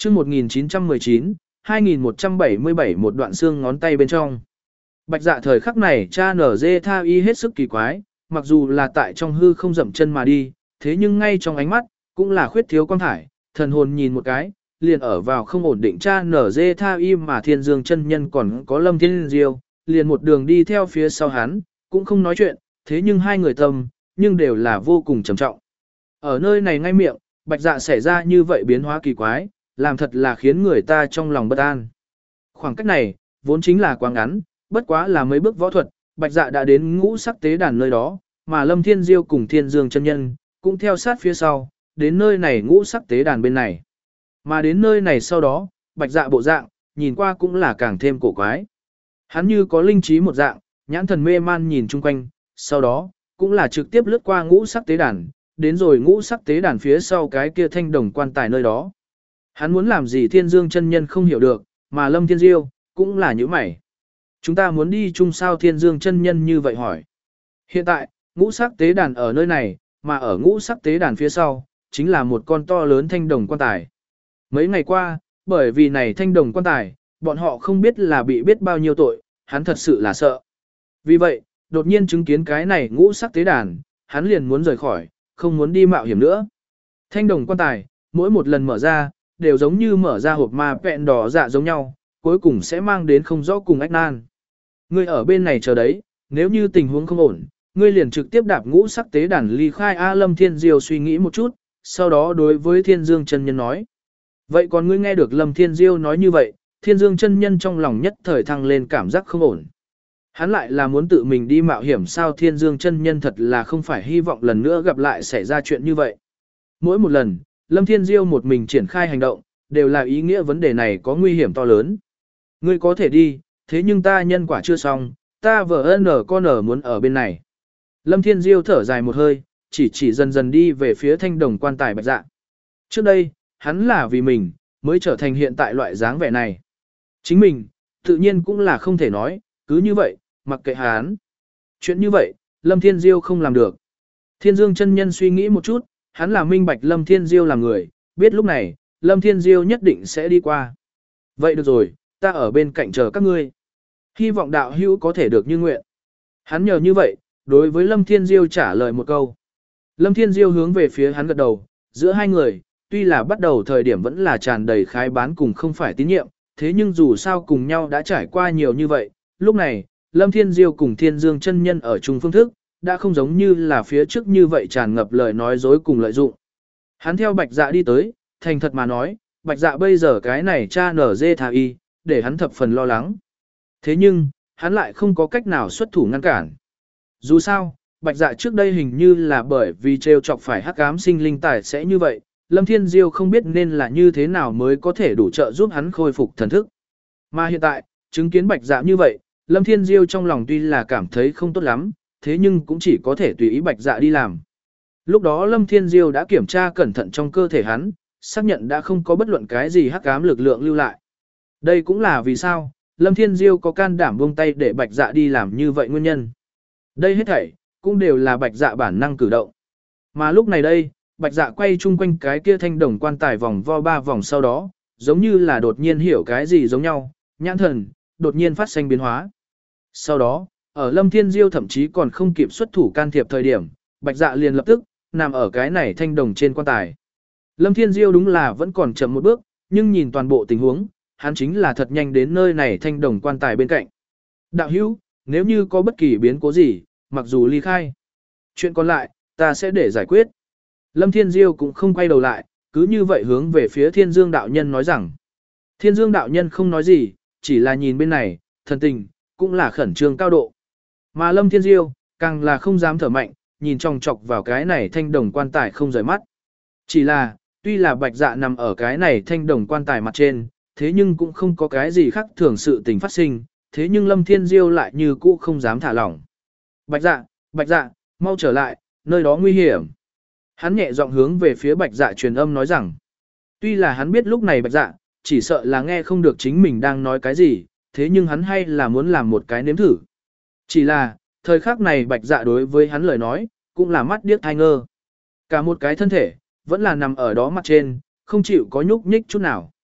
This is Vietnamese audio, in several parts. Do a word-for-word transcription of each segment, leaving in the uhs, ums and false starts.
chương một nghìn chín trăm mười chín, hai nghìn một trăm bảy mươi bảy một đoạn xương ngón tay bên trong. Bạch dạ thời khắc này cha nở dê tha y hết sức kỳ quái, mặc dù là tại trong hư không dậm chân mà đi, thế nhưng ngay trong ánh mắt, cũng là khuyết thiếu quang thải, thần hồn nhìn một cái, liền ở vào không ổn định cha nở dê tha y mà thiên dương chân nhân còn có lâm thiên diêu, liền một đường đi theo phía sau hắn, cũng không nói chuyện, thế nhưng hai người tâm, nhưng đều là vô cùng trầm trọng. Ở nơi này ngay miệng, bạch dạ xảy ra như vậy biến hóa kỳ quái, làm thật là khiến người ta trong lòng bất an. Khoảng cách này, vốn chính là quá ngắn, bất quá là mấy bước võ thuật, bạch dạ đã đến ngũ sắc tế đàn nơi đó, mà lâm thiên diêu cùng thiên dương chân nhân, cũng theo sát phía sau, đến nơi này ngũ sắc tế đàn bên này. Mà đến nơi này sau đó, bạch dạ bộ dạng, nhìn qua cũng là càng thêm cổ quái. Hắn như có linh trí một dạng, nhãn thần mê man nhìn chung quanh, sau đó, cũng là trực tiếp lướt qua ngũ sắc tế đàn, đến rồi ngũ sắc tế đàn phía sau cái kia thanh đồng quan tài nơi đó. Hắn muốn làm gì thiên dương chân nhân không hiểu được, mà lâm thiên diêu, cũng là như mày. Chúng ta muốn đi chung sao thiên dương chân nhân như vậy hỏi. Hiện tại, ngũ sắc tế đàn ở nơi này, mà ở ngũ sắc tế đàn phía sau, chính là một con to lớn thanh đồng quan tài. Mấy ngày qua, bởi vì này thanh đồng quan tài, bọn họ không biết là bị biết bao nhiêu tội, hắn thật sự là sợ. Vì vậy, đột nhiên chứng kiến cái này ngũ sắc tế đàn, hắn liền muốn rời khỏi, không muốn đi mạo hiểm nữa. Thanh đồng quan tài, mỗi một lần mở ra, đều giống như mở ra hộp ma vẹn đỏ dạ giống nhau, cuối cùng sẽ mang đến không rõ cùng ách nan. Ngươi ở bên này chờ đấy, nếu như tình huống không ổn, ngươi liền trực tiếp đạp ngũ sắc tế đàn ly khai A Lâm Thiên Diêu suy nghĩ một chút, sau đó đối với Thiên Dương chân nhân nói. Vậy còn ngươi nghe được Lâm Thiên Diêu nói như vậy, Thiên Dương chân nhân trong lòng nhất thời thăng lên cảm giác không ổn. Hắn lại là muốn tự mình đi mạo hiểm sao Thiên Dương chân nhân thật là không phải hy vọng lần nữa gặp lại xảy ra chuyện như vậy. Mỗi một lần, Lâm Thiên Diêu một mình triển khai hành động, đều là ý nghĩa vấn đề này có nguy hiểm to lớn. Ngươi có thể đi, thế nhưng ta nhân quả chưa xong, ta vợ nở con ở muốn ở bên này. Lâm Thiên Diêu thở dài một hơi, chỉ chỉ dần dần đi về phía thanh đồng quan tài bạch dạ. Trước đây, hắn là vì mình, mới trở thành hiện tại loại dáng vẻ này. Chính mình, tự nhiên cũng là không thể nói, cứ như vậy, mặc kệ hắn. Chuyện như vậy, Lâm Thiên Diêu không làm được. Thiên Dương chân nhân suy nghĩ một chút, hắn là minh bạch Lâm Thiên Diêu là người, biết lúc này, Lâm Thiên Diêu nhất định sẽ đi qua. Vậy được rồi, ta ở bên cạnh chờ các ngươi. Hy vọng đạo hữu có thể được như nguyện. Hắn nhờ như vậy, đối với Lâm Thiên Diêu trả lời một câu. Lâm Thiên Diêu hướng về phía hắn gật đầu, giữa hai người, tuy là bắt đầu thời điểm vẫn là tràn đầy khái bán cùng không phải tín nhiệm, thế nhưng dù sao cùng nhau đã trải qua nhiều như vậy, lúc này, Lâm Thiên Diêu cùng Thiên Dương chân nhân ở chung phương thức, đã không giống như là phía trước như vậy tràn ngập lời nói dối cùng lợi dụng. Hắn theo Bạch Dạ đi tới, thành thật mà nói, Bạch Dạ bây giờ cái này cha nở dê thà y, để hắn thập phần lo lắng. Thế nhưng, hắn lại không có cách nào xuất thủ ngăn cản. Dù sao, Bạch Dạ trước đây hình như là bởi vì trêu chọc phải hắc ám sinh linh tài sẽ như vậy, Lâm Thiên Diêu không biết nên là như thế nào mới có thể đủ trợ giúp hắn khôi phục thần thức. Mà hiện tại, chứng kiến Bạch Dạ như vậy, Lâm Thiên Diêu trong lòng tuy là cảm thấy không tốt lắm, thế nhưng cũng chỉ có thể tùy ý Bạch Dạ đi làm. Lúc đó Lâm Thiên Diêu đã kiểm tra cẩn thận trong cơ thể hắn, xác nhận đã không có bất luận cái gì hắc ám lực lượng lưu lại. Đây cũng là vì sao, Lâm Thiên Diêu có can đảm buông tay để Bạch Dạ đi làm như vậy nguyên nhân. Đây hết thảy, cũng đều là Bạch Dạ bản năng cử động. Mà lúc này đây, Bạch Dạ quay chung quanh cái kia thanh đồng quan tài vòng vo ba vòng sau đó, giống như là đột nhiên hiểu cái gì giống nhau, nhãn thần, đột nhiên phát sinh biến hóa. Sau đó, ở Lâm Thiên Diêu thậm chí còn không kịp xuất thủ can thiệp thời điểm, Bạch Dạ liền lập tức, nằm ở cái này thanh đồng trên quan tài. Lâm Thiên Diêu đúng là vẫn còn chậm một bước, nhưng nhìn toàn bộ tình huống, hắn chính là thật nhanh đến nơi này thanh đồng quan tài bên cạnh. Đạo hữu, nếu như có bất kỳ biến cố gì, mặc dù ly khai, chuyện còn lại, ta sẽ để giải quyết. Lâm Thiên Diêu cũng không quay đầu lại, cứ như vậy hướng về phía Thiên Dương đạo nhân nói rằng. Thiên Dương đạo nhân không nói gì, chỉ là nhìn bên này, thần tình, cũng là khẩn trương cao độ. Mà Lâm Thiên Diêu, càng là không dám thở mạnh, nhìn chòng chọc vào cái này thanh đồng quan tài không rời mắt. Chỉ là, tuy là Bạch Dạ nằm ở cái này thanh đồng quan tài mặt trên, thế nhưng cũng không có cái gì khác thường sự tình phát sinh, thế nhưng Lâm Thiên Diêu lại như cũ không dám thả lỏng. Bạch Dạ, Bạch Dạ, mau trở lại, nơi đó nguy hiểm. Hắn nhẹ giọng hướng về phía Bạch Dạ truyền âm nói rằng, tuy là hắn biết lúc này Bạch Dạ, chỉ sợ là nghe không được chính mình đang nói cái gì, thế nhưng hắn hay là muốn làm một cái nếm thử. Chỉ là, thời khắc này Bạch Dạ đối với hắn lời nói, cũng là mắt điếc thai ngơ. Cả một cái thân thể, vẫn là nằm ở đó mặt trên, không chịu có nhúc nhích chút nào.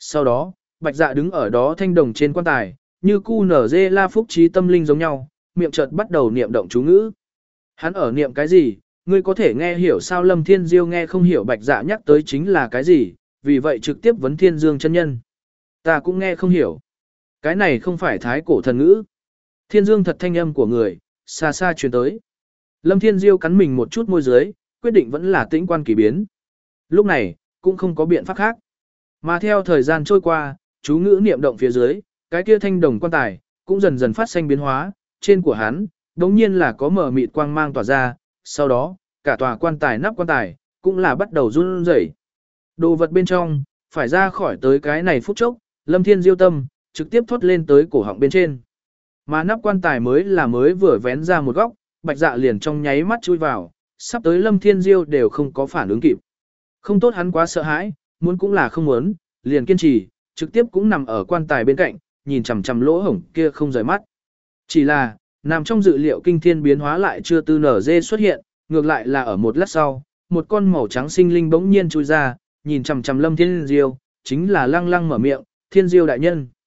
Sau đó, Bạch Dạ đứng ở đó thanh đồng trên quan tài, như cu nở dê la phúc trí tâm linh giống nhau, miệng chợt bắt đầu niệm động chú ngữ. Hắn ở niệm cái gì, ngươi có thể nghe hiểu sao? Lâm Thiên Diêu nghe không hiểu Bạch Dạ nhắc tới chính là cái gì, vì vậy trực tiếp vấn Thiên Dương chân nhân. Ta cũng nghe không hiểu. Cái này không phải thái cổ thần ngữ. Thiên Dương thật thanh âm của người, xa xa truyền tới. Lâm Thiên Diêu cắn mình một chút môi dưới, quyết định vẫn là tĩnh quan kỳ biến. Lúc này, cũng không có biện pháp khác. Mà theo thời gian trôi qua, chú ngữ niệm động phía dưới, cái kia thanh đồng quan tài, cũng dần dần phát sinh biến hóa, trên của hắn, đống nhiên là có mở mịt quang mang tỏa ra, sau đó, cả tòa quan tài nắp quan tài, cũng là bắt đầu run rẩy. Đồ vật bên trong, phải ra khỏi tới cái này phút chốc, Lâm Thiên Diêu tâm, trực tiếp thoát lên tới cổ họng bên trên. Mà nắp quan tài mới là mới vừa vén ra một góc, Bạch Dạ liền trong nháy mắt chui vào, sắp tới Lâm Thiên Diêu đều không có phản ứng kịp. Không tốt hắn quá sợ hãi, muốn cũng là không muốn, liền kiên trì, trực tiếp cũng nằm ở quan tài bên cạnh, nhìn chằm chằm lỗ hổng kia không rời mắt. Chỉ là, nằm trong dự liệu kinh thiên biến hóa lại chưa tư nở dê xuất hiện, ngược lại là ở một lát sau, một con màu trắng sinh linh bỗng nhiên chui ra, nhìn chằm chằm Lâm Thiên Diêu, chính là lăng lăng mở miệng, Thiên Diêu đại nhân.